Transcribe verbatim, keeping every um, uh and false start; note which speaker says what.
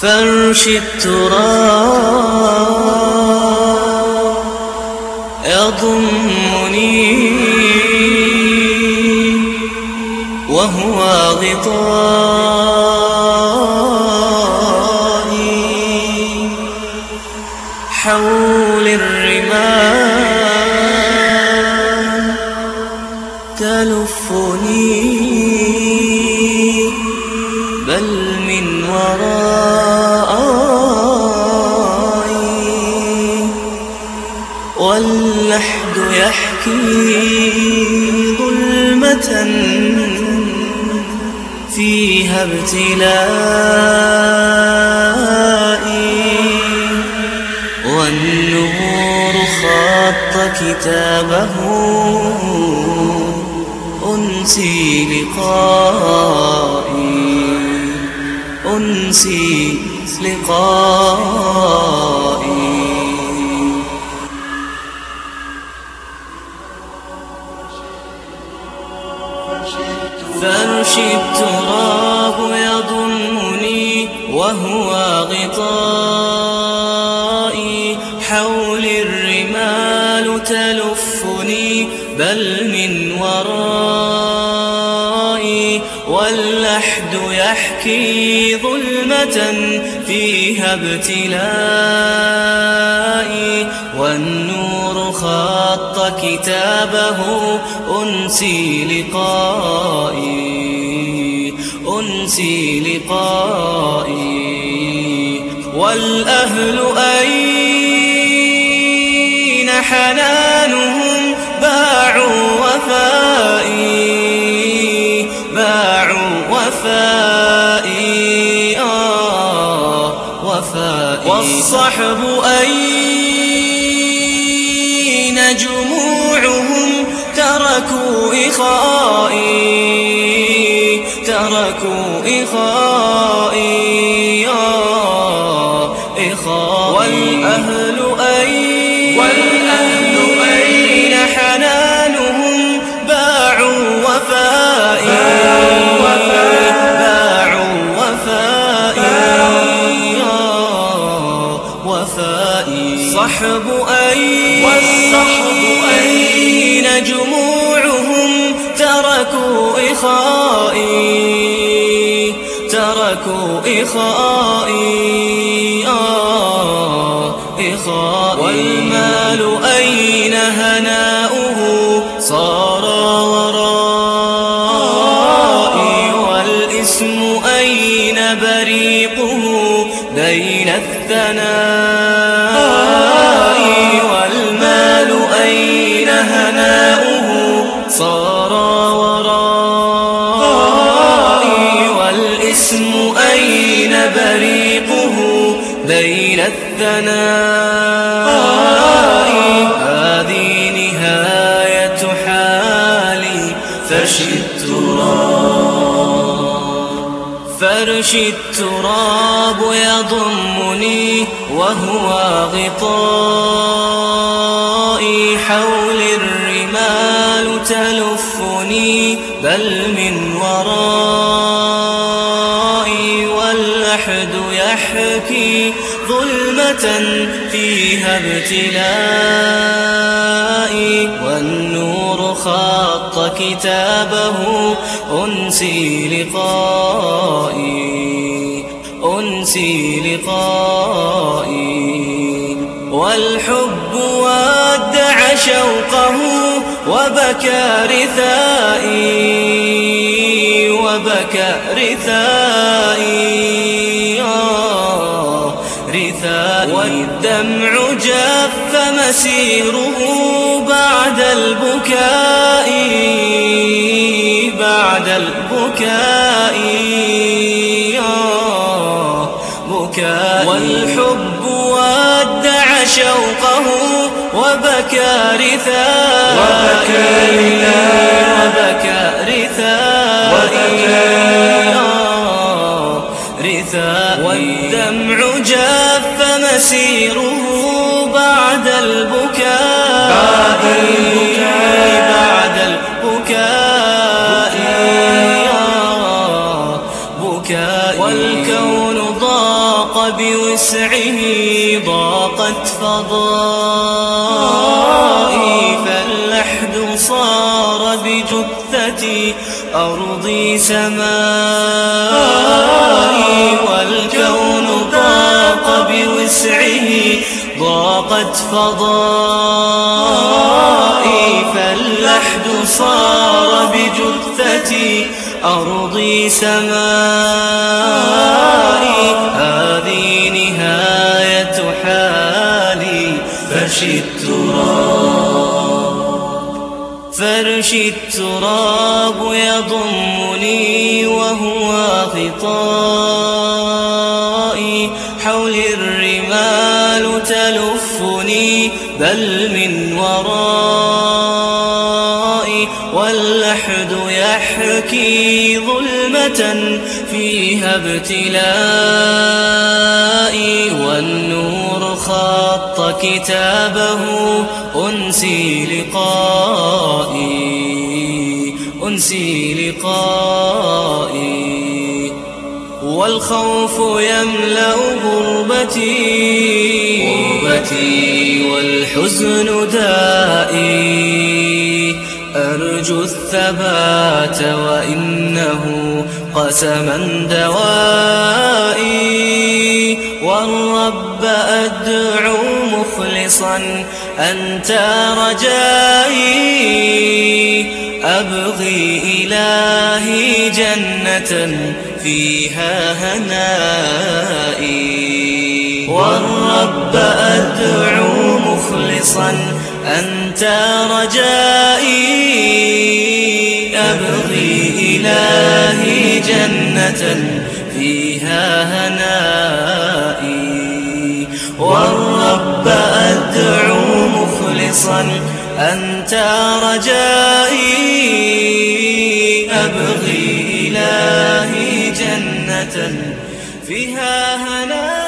Speaker 1: فرش التراب يضمني وهو غطائي حول الرمال تلفني بل من ورائي واللحد يحكي ظلمة فيها ابتلائي والنور خط كتابه أنسي لقائي أنسي لقائي فرش التراب يضمني وهو غطائي حول الرمال تلفني بل من ورائي واللحد يحكي ظلمة فيها ابتلائي والنور خط كتابه أنسي لقائي أنسي لقائي والأهل أين حنانهم باعوا وفائي باعوا وفائي آه وفائي والصحب أين جموعهم تركوا إخائي تركوا إخائي آه إخائي والأهل أين والأهل أين حنانهم باعوا وفائي باعوا وفائي آه وفائي صحب أين والصحب أين جموعهم تركوا إخائي تركوا إخائي آه إخائي والمال أين هناؤه صار ورائي والاسم أين بريقه بين الثناء والمال أين هناؤه صار ورائي والاسم أين بريقه بين الثناء هذه نهاية حالي فرش التراب فرش التراب يضمني وهو غطائي حول الرمال تلفني بل من ورائي واللحد يحكي ظلمة فيها ابتلائي والنور خط كتابه أنسي لقائي أنسي لقائي والحب ودع شوقه وبكى رثائي وبكى رثائي آه رثائي والدمع جف مسيره بعد البكاء بعد البكاء آه بكاء والحب ودع شوقه وبكى رثائي وبكى رثائي رثائي والدمع جف مسيره بعد البكاء بعد البكاء بعد البكاء بكاء والكون ضاق ضاق بوسعه ضاقت فضائي، فاللحد صار بجثتي أرضي سمائي، والكون ضاق بوسعه ضاقت فضائي، فاللحد صار بجثتي أرضي سمائي. هذه نهاية حالي، فرشي التراب فرشي التراب يضمني وهو غطائي، حولي الرمال تلفني بل من ورائي، واللحد يحكي ظلمة فيها ابتلائي، والنور خط كتابه أنسي لقائي أنسي لقائي، والخوف يملأ غربتي غربتي والحزن دائي، أرجو الثبات وإنه قسما دوائي، والرب أدعو مخلصا أنت رجائي، أبغي إلهي جنة فيها هنائي، والرب أدعو مخلصا أنت رجائي، أبغي إلهي جنة فيها هنائي، والرب أدعو مخلصا أنت رجائي، أبغي إلهي جنة فيها هنائي.